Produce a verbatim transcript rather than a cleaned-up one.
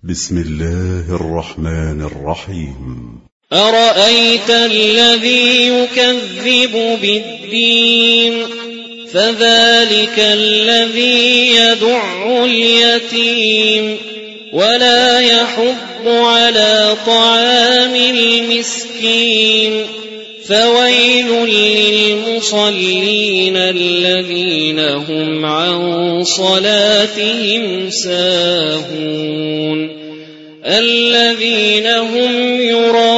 بسم الله الرحمن الرحيم. أرأيت الذي يكذب بالدين فذلك الذي يدع اليتيم ولا يحض على طعام المسكين فويل للمصلين الذين هم عن صلاتهم ساهون الذين هم يراءون